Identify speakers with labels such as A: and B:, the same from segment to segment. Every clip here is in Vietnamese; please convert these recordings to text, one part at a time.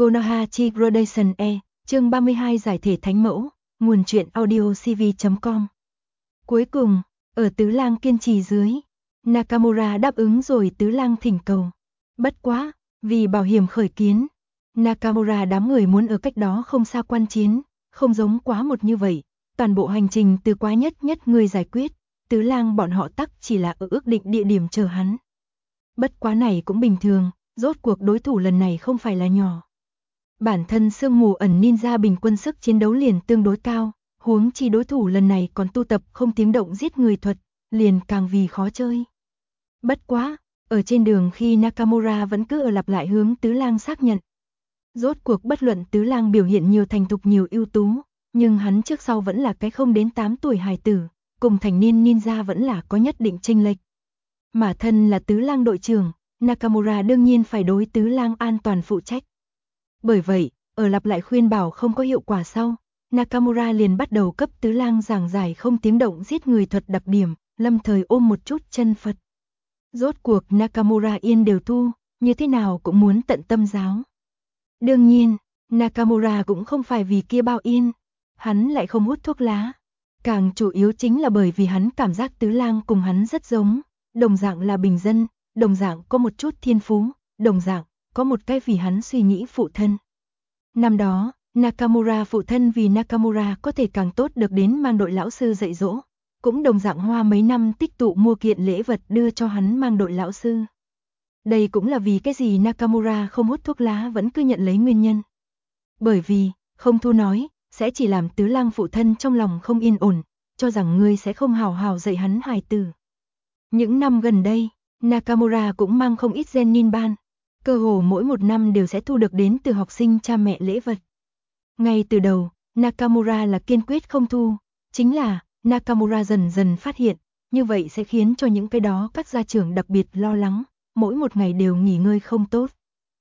A: Konoha Gradation E, chương 32 giải thể thánh mẫu, nguồn truyện audio cv.com. Cuối cùng, ở Tứ Lang kiên trì dưới, Nakamura đáp ứng rồi Tứ Lang thỉnh cầu. Bất quá, vì bảo hiểm khởi kiến, Nakamura đám người muốn ở cách đó không xa quan chiến, không giống quá một như vậy, toàn bộ hành trình từ quá nhất người giải quyết, Tứ Lang bọn họ tắc chỉ là ở ước định địa điểm chờ hắn. Bất quá này cũng bình thường, rốt cuộc đối thủ lần này không phải là nhỏ. Bản thân sương mù ẩn ninja bình quân sức chiến đấu liền tương đối cao, huống chi đối thủ lần này còn tu tập không tiếng động giết người thuật, liền càng vì khó chơi. Bất quá, ở trên đường khi Nakamura vẫn cứ ở lặp lại hướng Tứ Lang xác nhận. Rốt cuộc bất luận Tứ Lang biểu hiện nhiều thành thục nhiều ưu tú, nhưng hắn trước sau vẫn là cái không đến 8 tuổi hài tử, cùng thành niên ninja vẫn là có nhất định chênh lệch. Mà thân là Tứ Lang đội trưởng, Nakamura đương nhiên phải đối Tứ Lang an toàn phụ trách. Bởi vậy, ở lặp lại khuyên bảo không có hiệu quả sau, Nakamura liền bắt đầu cấp Tứ Lang giảng giải không tiếng động giết người thuật đặc điểm, lâm thời ôm một chút chân Phật. Rốt cuộc Nakamura yên đều thu, như thế nào cũng muốn tận tâm giáo. Đương nhiên, Nakamura cũng không phải vì kia bao yên, hắn lại không hút thuốc lá. Càng chủ yếu chính là bởi vì hắn cảm giác Tứ Lang cùng hắn rất giống, đồng dạng là bình dân, đồng dạng có một chút thiên phú, đồng dạng có một cái vì hắn suy nghĩ phụ thân. Năm đó, Nakamura phụ thân vì Nakamura có thể càng tốt được đến mang đội lão sư dạy dỗ, cũng đồng dạng hoa mấy năm tích tụ mua kiện lễ vật đưa cho hắn mang đội lão sư. Đây cũng là vì cái gì Nakamura không hút thuốc lá vẫn cứ nhận lấy nguyên nhân. Bởi vì, không thu nói, sẽ chỉ làm Tứ Lang phụ thân trong lòng không yên ổn, cho rằng ngươi sẽ không hào hào dạy hắn hài tử. Những năm gần đây, Nakamura cũng mang không ít Genin ban, cơ hồ mỗi một năm đều sẽ thu được đến từ học sinh cha mẹ lễ vật. Ngay từ đầu, Nakamura là kiên quyết không thu, chính là Nakamura dần dần phát hiện, như vậy sẽ khiến cho những cái đó các gia trưởng đặc biệt lo lắng, mỗi một ngày đều nghỉ ngơi không tốt.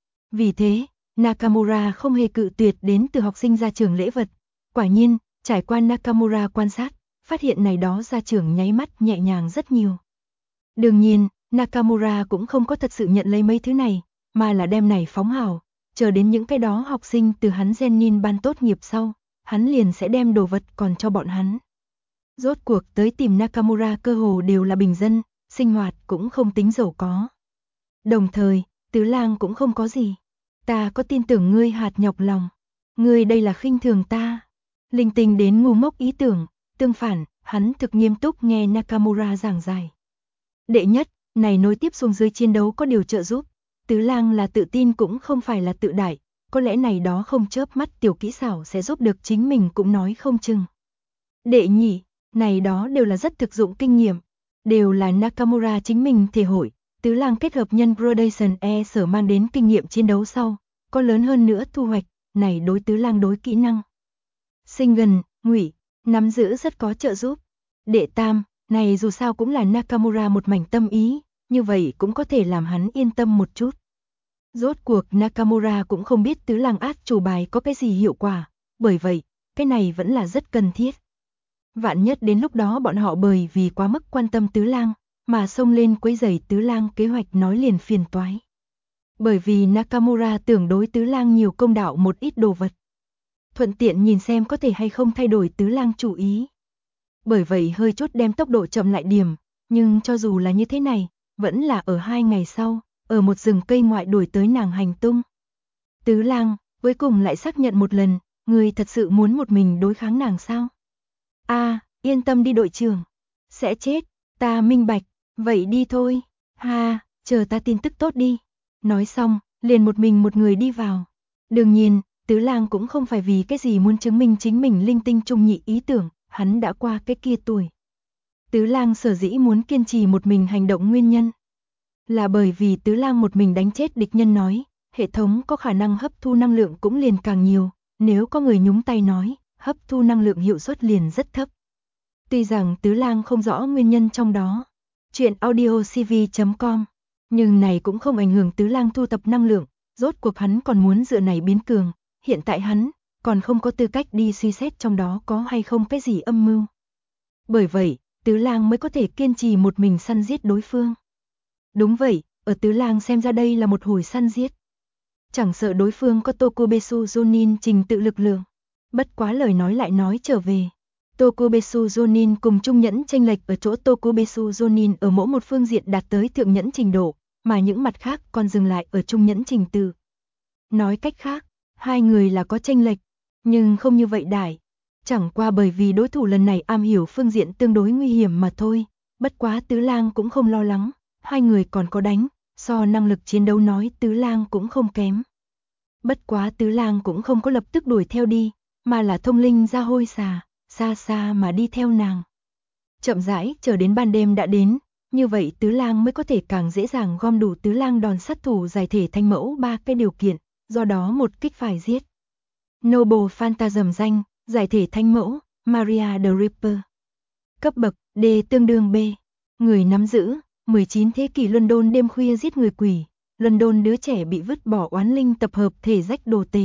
A: Vì thế, Nakamura không hề cự tuyệt đến từ học sinh gia trưởng lễ vật. Quả nhiên, trải qua Nakamura quan sát, phát hiện này đó gia trưởng nháy mắt nhẹ nhàng rất nhiều. Đương nhiên, Nakamura cũng không có thật sự nhận lấy mấy thứ này, mà là đem này phóng hào, chờ đến những cái đó học sinh từ hắn Genin ban tốt nghiệp sau, hắn liền sẽ đem đồ vật còn cho bọn hắn. Rốt cuộc tới tìm Nakamura cơ hồ đều là bình dân, sinh hoạt cũng không tính giàu có. Đồng thời, Tứ Lang cũng không có gì. Ta có tin tưởng ngươi hạt nhọc lòng. Ngươi đây là khinh thường ta. Linh tinh đến ngu ngốc ý tưởng, tương phản, hắn thực nghiêm túc nghe Nakamura giảng giải. Đệ nhất, này nối tiếp xuống dưới chiến đấu có điều trợ giúp. Tứ Lang là tự tin cũng không phải là tự đại, có lẽ này đó không chớp mắt tiểu kỹ xảo sẽ giúp được chính mình cũng nói không chừng. Đệ nhị, này đó đều là rất thực dụng kinh nghiệm, đều là Nakamura chính mình thể hội. Tứ Lang kết hợp nhân Gradation E sở mang đến kinh nghiệm chiến đấu sau, có lớn hơn nữa thu hoạch, này đối Tứ Lang đối kỹ năng sinh gần, ngụy, nắm giữ rất có trợ giúp. Đệ tam, này dù sao cũng là Nakamura một mảnh tâm ý, như vậy cũng có thể làm hắn yên tâm một chút. Rốt cuộc Nakamura cũng không biết Tứ Lang át chủ bài có cái gì hiệu quả, bởi vậy, cái này vẫn là rất cần thiết. Vạn nhất đến lúc đó bọn họ bởi vì quá mức quan tâm Tứ Lang, mà xông lên quấy rầy Tứ Lang kế hoạch nói liền phiền toái. Bởi vì Nakamura tưởng đối Tứ Lang nhiều công đạo một ít đồ vật. Thuận tiện nhìn xem có thể hay không thay đổi Tứ Lang chủ ý. Bởi vậy hơi chút đem tốc độ chậm lại điểm, nhưng cho dù là như thế này, vẫn là ở 2 ngày sau, ở một rừng cây ngoại đuổi tới nàng hành tung. Tứ Lang, cuối cùng lại xác nhận một lần, người thật sự muốn một mình đối kháng nàng sao? Yên tâm đi đội trưởng. Sẽ chết, ta minh bạch, vậy đi thôi. Chờ ta tin tức tốt đi. Nói xong, liền một mình một người đi vào. Đương nhiên, Tứ Lang cũng không phải vì cái gì muốn chứng minh chính mình linh tinh trung nhị ý tưởng, hắn đã qua cái kia tuổi. Tứ Lang sở dĩ muốn kiên trì một mình hành động nguyên nhân là bởi vì Tứ Lang một mình đánh chết địch nhân nói, hệ thống có khả năng hấp thu năng lượng cũng liền càng nhiều, nếu có người nhúng tay nói, hấp thu năng lượng hiệu suất liền rất thấp. Tuy rằng Tứ Lang không rõ nguyên nhân trong đó, chuyện audio cv.com, nhưng này cũng không ảnh hưởng Tứ Lang thu tập năng lượng, rốt cuộc hắn còn muốn dựa này biến cường, hiện tại hắn còn không có tư cách đi suy xét trong đó có hay không cái gì âm mưu. Bởi vậy, Tứ Lang mới có thể kiên trì một mình săn giết đối phương. Đúng vậy, ở Tứ Lang xem ra đây là một hồi săn giết. chẳng sợ đối phương có Tokubesu Jonin trình tự lực lượng. Bất quá lời nói lại nói trở về. Tokubesu Jonin cùng trung nhẫn chênh lệch ở chỗ Tokubesu Jonin ở mỗi một phương diện đạt tới thượng nhẫn trình độ, mà những mặt khác còn dừng lại ở trung nhẫn trình tự. Nói cách khác, hai người là có chênh lệch, nhưng không như vậy đại. Chẳng qua bởi vì đối thủ lần này am hiểu phương diện tương đối nguy hiểm mà thôi, bất quá Tứ Lang cũng không lo lắng, hai người còn có đánh, so năng lực chiến đấu nói Tứ Lang cũng không kém. Bất quá Tứ Lang cũng không có lập tức đuổi theo đi, mà là thông linh ra hôi xà, xa xa mà đi theo nàng. Chậm rãi chờ đến ban đêm đã đến, như vậy Tứ Lang mới có thể càng dễ dàng gom đủ Tứ Lang đòn sát thủ giải thể thanh mẫu 3 cái điều kiện, do đó một kích phải giết. Noble Phantasm danh, giải thể thanh mẫu, Maria the Ripper. Cấp bậc, D tương đương B. Người nắm giữ, 19 thế kỷ London đêm khuya giết người quỷ, London đứa trẻ bị vứt bỏ oán linh tập hợp thể rách đồ tể.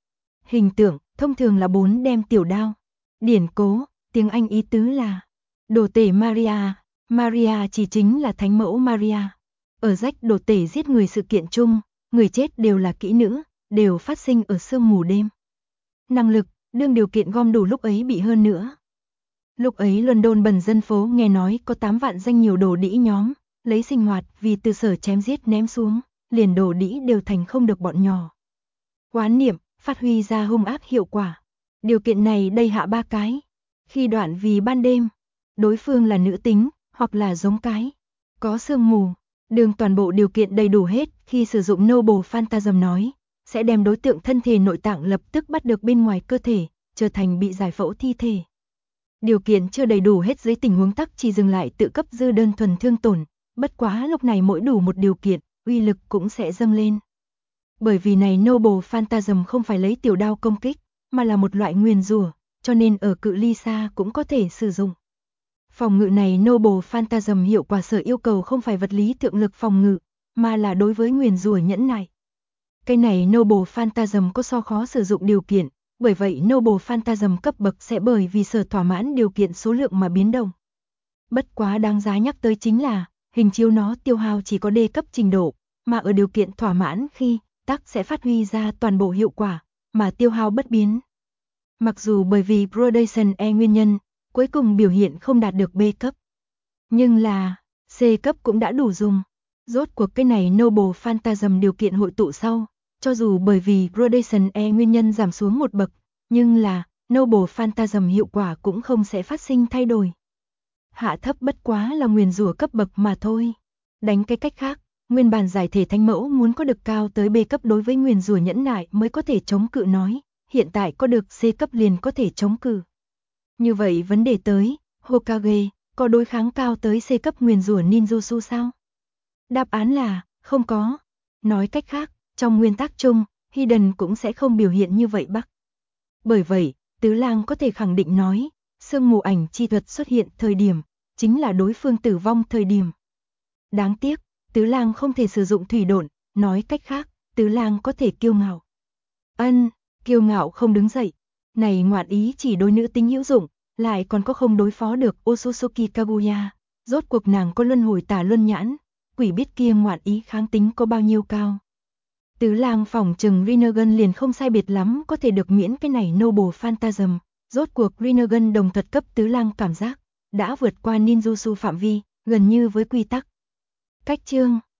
A: Hình tượng, thông thường là 4 đem tiểu đao. Điển cố, tiếng Anh ý tứ là đồ tể Maria, Maria chỉ chính là thánh mẫu Maria. Ở rách đồ tể giết người sự kiện chung, người chết đều là kỹ nữ, đều phát sinh ở sương mù đêm. Năng lực, đương điều kiện gom đủ lúc ấy bị hơn nữa. Lúc ấy London bần dân phố nghe nói có 8 vạn danh nhiều đồ đĩ nhóm, lấy sinh hoạt vì từ sở chém giết ném xuống, liền đồ đĩ đều thành không được bọn nhỏ. Quán niệm, phát huy ra hung ác hiệu quả. Điều kiện này đây hạ 3 cái. Khi đoạn vì ban đêm, đối phương là nữ tính, hoặc là giống cái, có sương mù, đường toàn bộ điều kiện đầy đủ hết khi sử dụng Noble Phantasm nói, sẽ đem đối tượng thân thể nội tạng lập tức bắt được bên ngoài cơ thể, trở thành bị giải phẫu thi thể. Điều kiện chưa đầy đủ hết dưới tình huống tắc chỉ dừng lại tự cấp dư đơn thuần thương tổn, bất quá lúc này mỗi đủ một điều kiện, uy lực cũng sẽ dâng lên. Bởi vì này Noble Phantasm không phải lấy tiểu đao công kích, mà là một loại nguyền rủa, cho nên ở cự ly xa cũng có thể sử dụng. Phòng ngự này Noble Phantasm hiệu quả sở yêu cầu không phải vật lý thượng lực phòng ngự, mà là đối với nguyền rủa nhẫn nại. Cái này Noble Phantasm có so khó sử dụng điều kiện, bởi vậy Noble Phantasm cấp bậc sẽ bởi vì sở thỏa mãn điều kiện số lượng mà biến động. Bất quá đáng giá nhắc tới chính là, hình chiếu nó tiêu hao chỉ có D cấp trình độ, mà ở điều kiện thỏa mãn khi, tắc sẽ phát huy ra toàn bộ hiệu quả, mà tiêu hao bất biến. Mặc dù bởi vì Gradation E nguyên nhân, cuối cùng biểu hiện không đạt được B cấp. Nhưng là, C cấp cũng đã đủ dùng. Rốt cuộc cái này Noble Phantasm điều kiện hội tụ sau, cho dù bởi vì Gradation E nguyên nhân giảm xuống một bậc, nhưng là, Noble Phantasm hiệu quả cũng không sẽ phát sinh thay đổi. Hạ thấp bất quá là nguyền rủa cấp bậc mà thôi. Đánh cái cách khác, nguyên bản giải thể thánh mẫu muốn có được cao tới B cấp đối với nguyền rủa nhẫn nại mới có thể chống cự nói, hiện tại có được C cấp liền có thể chống cự. Như vậy vấn đề tới, Hokage, có đối kháng cao tới C cấp nguyền rủa ninjutsu sao? Đáp án là, không có. Nói cách khác, trong nguyên tắc chung, Hiden cũng sẽ không biểu hiện như vậy bắc. Bởi vậy, Tứ Lang có thể khẳng định nói, sương mù ảnh chi thuật xuất hiện thời điểm, chính là đối phương tử vong thời điểm. Đáng tiếc, Tứ Lang không thể sử dụng thủy độn, nói cách khác, Tứ Lang có thể kiêu ngạo. Kiêu ngạo không đứng dậy. Này ngoạn ý chỉ đối nữ tính hữu dụng, lại còn có không đối phó được Otsutsuki Kaguya. Rốt cuộc nàng có luân hồi tả luân nhãn, quỷ biết kia ngoạn ý kháng tính có bao nhiêu cao. Tứ Lang phỏng chừng Rinnegan liền không sai biệt lắm có thể được miễn cái này Noble Phantasm. Rốt cuộc Rinnegan đồng thuật cấp Tứ Lang cảm giác, đã vượt qua ninjutsu phạm vi, gần như với quy tắc. Cách chương